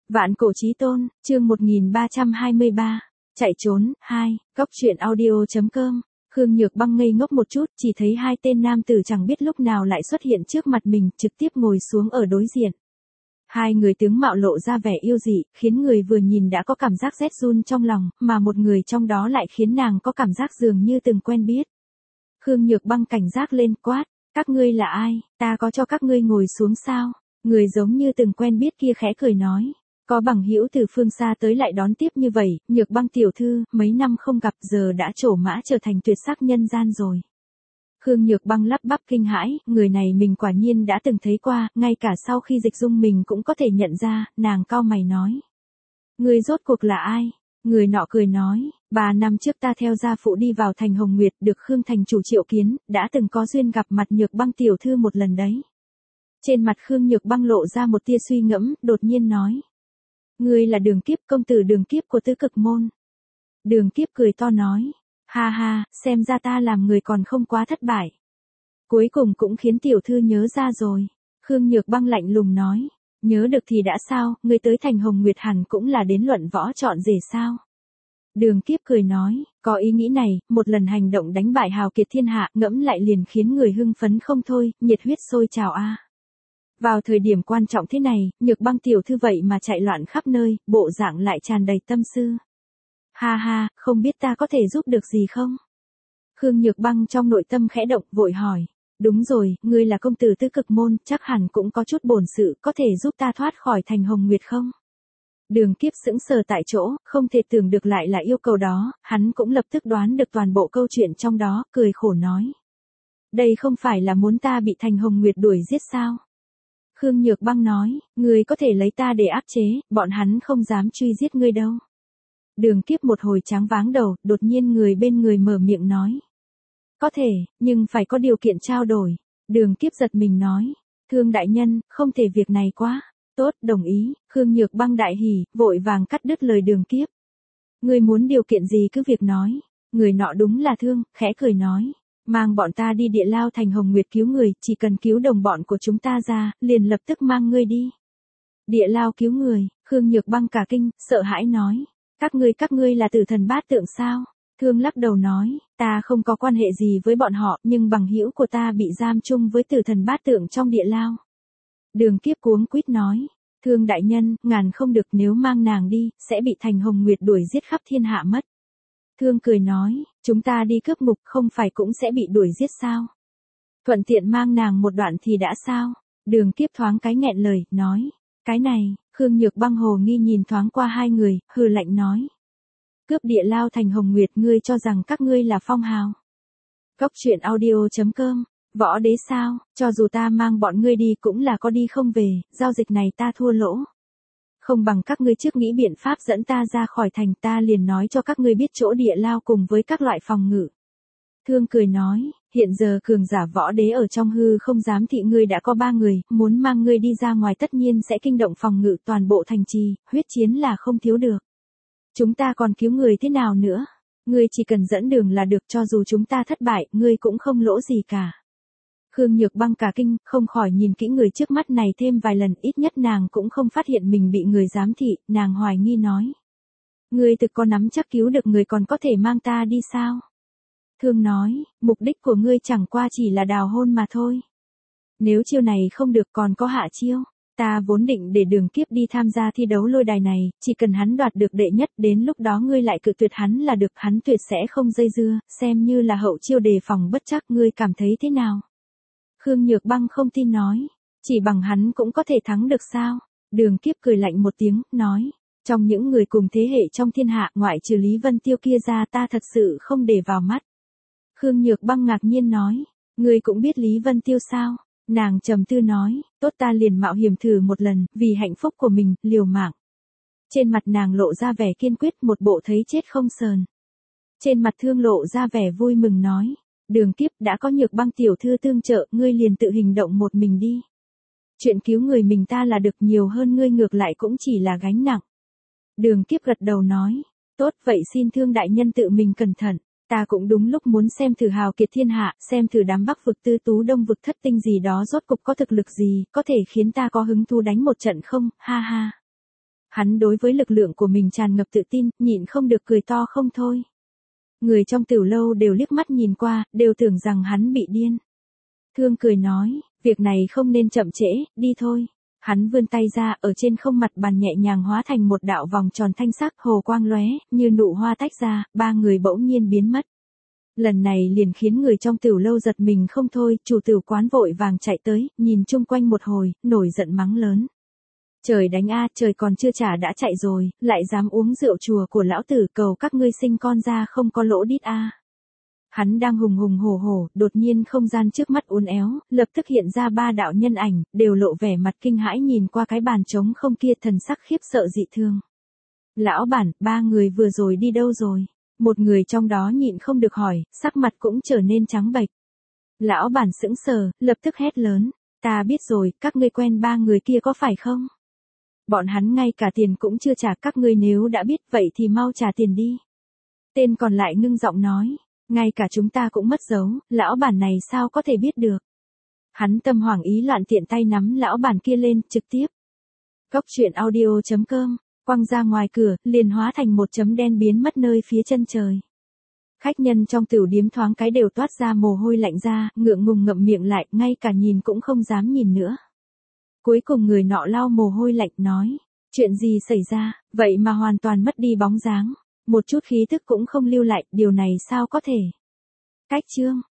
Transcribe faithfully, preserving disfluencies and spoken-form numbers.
Vạn cổ chí tôn, chương một nghìn ba trăm hai mươi ba. Chạy trốn, hai, Cóc truyện audio chấm com. Khương Nhược Băng ngây ngốc một chút, chỉ thấy hai tên nam tử chẳng biết lúc nào lại xuất hiện trước mặt mình, trực tiếp ngồi xuống ở đối diện. Hai người tướng mạo lộ ra vẻ yêu dị, khiến người vừa nhìn đã có cảm giác rét run trong lòng, mà một người trong đó lại khiến nàng có cảm giác dường như từng quen biết. Khương Nhược Băng cảnh giác lên, quát, các ngươi là ai, ta có cho các ngươi ngồi xuống sao? Người giống như từng quen biết kia khẽ cười nói. Có bằng hữu từ phương xa tới lại đón tiếp như vậy, Nhược Băng tiểu thư, mấy năm không gặp giờ đã trổ mã trở thành tuyệt sắc nhân gian rồi. Khương Nhược Băng lắp bắp kinh hãi, người này mình quả nhiên đã từng thấy qua, ngay cả sau khi dịch dung mình cũng có thể nhận ra, nàng cau mày nói. Người rốt cuộc là ai? Người nọ cười nói, ba năm trước ta theo gia phụ đi vào thành Hồng Nguyệt được Khương thành chủ triệu kiến, đã từng có duyên gặp mặt Nhược Băng tiểu thư một lần đấy. Trên mặt Khương Nhược Băng lộ ra một tia suy ngẫm, đột nhiên nói. Ngươi là Đường Kiếp, công tử Đường Kiếp của Tứ Cực Môn. Đường Kiếp cười to nói, ha ha, xem ra ta làm người còn không quá thất bại. Cuối cùng cũng khiến tiểu thư nhớ ra rồi. Khương Nhược Băng lạnh lùng nói, nhớ được thì đã sao, ngươi tới thành Hồng Nguyệt hẳn cũng là đến luận võ chọn rể sao. Đường Kiếp cười nói, có ý nghĩ này, một lần hành động đánh bại hào kiệt thiên hạ, ngẫm lại liền khiến người hưng phấn không thôi, nhiệt huyết sôi trào a. Vào thời điểm quan trọng thế này, Nhược Băng tiểu thư vậy mà chạy loạn khắp nơi, bộ dạng lại tràn đầy tâm tư. Ha ha, không biết ta có thể giúp được gì không? Khương Nhược Băng trong nội tâm khẽ động, vội hỏi. Đúng rồi, ngươi là công tử Tứ Cực Môn, chắc hẳn cũng có chút bổn sự, có thể giúp ta thoát khỏi thành Hồng Nguyệt không? Đường Kiếp sững sờ tại chỗ, không thể tưởng được lại là yêu cầu đó, hắn cũng lập tức đoán được toàn bộ câu chuyện trong đó, cười khổ nói. Đây không phải là muốn ta bị thành Hồng Nguyệt đuổi giết sao? Khương Nhược Băng nói, ngươi có thể lấy ta để áp chế, bọn hắn không dám truy giết ngươi đâu. Đường Kiếp một hồi tráng váng đầu, đột nhiên người bên người mở miệng nói. Có thể, nhưng phải có điều kiện trao đổi. Đường Kiếp giật mình nói, Thương đại nhân, không thể việc này quá. Tốt, đồng ý, Khương Nhược Băng đại hỉ, vội vàng cắt đứt lời Đường Kiếp. Ngươi muốn điều kiện gì cứ việc nói. Người nọ đúng là Thương, khẽ cười nói. Mang bọn ta đi địa lao thành Hồng Nguyệt cứu người, chỉ cần cứu đồng bọn của chúng ta ra, liền lập tức mang ngươi đi. Địa lao cứu người, Khương Nhược Băng cả kinh, sợ hãi nói. Các ngươi các ngươi là Tử Thần Bát Tượng sao? Thương lắc đầu nói, ta không có quan hệ gì với bọn họ, nhưng bằng hữu của ta bị giam chung với Tử Thần Bát Tượng trong địa lao. Đường Kiếp cuống quýt nói, Thương đại nhân, ngàn không được, nếu mang nàng đi, sẽ bị thành Hồng Nguyệt đuổi giết khắp thiên hạ mất. Thương cười nói, chúng ta đi cướp ngục không phải cũng sẽ bị đuổi giết sao? Thuận tiện mang nàng một đoạn thì đã sao? Đường Kiếp thoáng cái nghẹn lời, nói, cái này, Khương Nhược Băng hồ nghi nhìn thoáng qua hai người, hừ lạnh nói. Cướp địa lao thành Hồng Nguyệt, ngươi cho rằng các ngươi là phong hào. Cóc truyện audio chấm com, võ đế sao, cho dù ta mang bọn ngươi đi cũng là có đi không về, giao dịch này ta thua lỗ. Không bằng các ngươi trước nghĩ biện pháp dẫn ta ra khỏi thành, ta liền nói cho các ngươi biết chỗ địa lao cùng với các loại phòng ngự. Thương cười nói, hiện giờ cường giả võ đế ở trong hư không dám thị ngươi đã có ba người, muốn mang ngươi đi ra ngoài tất nhiên sẽ kinh động phòng ngự toàn bộ thành trì, huyết chiến là không thiếu được. Chúng ta còn cứu người thế nào nữa? Ngươi chỉ cần dẫn đường là được, cho dù chúng ta thất bại, ngươi cũng không lỗ gì cả. Khương Nhược Băng cả kinh, không khỏi nhìn kỹ người trước mắt này thêm vài lần, ít nhất nàng cũng không phát hiện mình bị người giám thị, nàng hoài nghi nói. Ngươi thực có nắm chắc cứu được người còn có thể mang ta đi sao? Thương nói, mục đích của ngươi chẳng qua chỉ là đào hôn mà thôi. Nếu chiêu này không được còn có hạ chiêu. Ta vốn định để Đường Kiếp đi tham gia thi đấu lôi đài này, chỉ cần hắn đoạt được đệ nhất, đến lúc đó ngươi lại cự tuyệt hắn là được, hắn tuyệt sẽ không dây dưa, xem như là hậu chiêu đề phòng bất trắc, ngươi cảm thấy thế nào? Khương Nhược Băng không tin nói, chỉ bằng hắn cũng có thể thắng được sao? Đường Kiếp cười lạnh một tiếng, nói, trong những người cùng thế hệ trong thiên hạ, ngoại trừ Lý Vân Tiêu kia ra, ta thật sự không để vào mắt. Khương Nhược Băng ngạc nhiên nói, ngươi cũng biết Lý Vân Tiêu sao? Nàng trầm tư nói, tốt ta liền mạo hiểm thử một lần, vì hạnh phúc của mình, liều mạng. Trên mặt nàng lộ ra vẻ kiên quyết, một bộ thấy chết không sờn. Trên mặt Thương lộ ra vẻ vui mừng nói, Đường Kiếp đã có Nhược Băng tiểu thư tương trợ, ngươi liền tự hành động một mình đi. Chuyện cứu người mình ta là được, nhiều hơn ngươi ngược lại cũng chỉ là gánh nặng. Đường Kiếp gật đầu nói, tốt vậy xin Thương đại nhân tự mình cẩn thận. Ta cũng đúng lúc muốn xem thử hào kiệt thiên hạ, xem thử đám Bắc vực Tư Tú Đông vực thất tinh gì đó rốt cục có thực lực gì, có thể khiến ta có hứng thú đánh một trận không, ha ha. Hắn đối với lực lượng của mình tràn ngập tự tin, nhịn không được cười to không thôi. Người trong tiểu lâu đều liếc mắt nhìn qua, đều tưởng rằng hắn bị điên. Thương cười nói, việc này không nên chậm trễ, đi thôi. Hắn vươn tay ra, ở trên không mặt bàn nhẹ nhàng hóa thành một đạo vòng tròn thanh sắc hồ quang lóe, như nụ hoa tách ra, ba người bỗng nhiên biến mất. Lần này liền khiến người trong tiểu lâu giật mình không thôi, chủ tiểu quán vội vàng chạy tới, nhìn chung quanh một hồi, nổi giận mắng lớn. Trời đánh a, trời còn chưa trả đã chạy rồi, lại dám uống rượu chùa của lão tử, cầu các ngươi sinh con ra không có lỗ đít a. Hắn đang hùng hùng hổ hổ, đột nhiên không gian trước mắt uốn éo, lập tức hiện ra ba đạo nhân ảnh, đều lộ vẻ mặt kinh hãi nhìn qua cái bàn trống không kia, thần sắc khiếp sợ dị thương. Lão bản, ba người vừa rồi đi đâu rồi? Một người trong đó nhịn không được hỏi, sắc mặt cũng trở nên trắng bệch. Lão bản sững sờ, lập tức hét lớn, ta biết rồi, các ngươi quen ba người kia có phải không? Bọn hắn ngay cả tiền cũng chưa trả, các ngươi nếu đã biết vậy thì mau trả tiền đi. Tên còn lại ngưng giọng nói, ngay cả chúng ta cũng mất dấu, lão bản này sao có thể biết được. Hắn tâm hoảng ý loạn tiện tay nắm lão bản kia lên, trực tiếp. Cốc truyện audio chấm com, quăng ra ngoài cửa, liền hóa thành một chấm đen biến mất nơi phía chân trời. Khách nhân trong tiểu điếm thoáng cái đều toát ra mồ hôi lạnh ra, ngượng ngùng ngậm miệng lại, ngay cả nhìn cũng không dám nhìn nữa. Cuối cùng người nọ lau mồ hôi lạnh nói, chuyện gì xảy ra, vậy mà hoàn toàn mất đi bóng dáng, một chút khí tức cũng không lưu lại, điều này sao có thể. Cách chương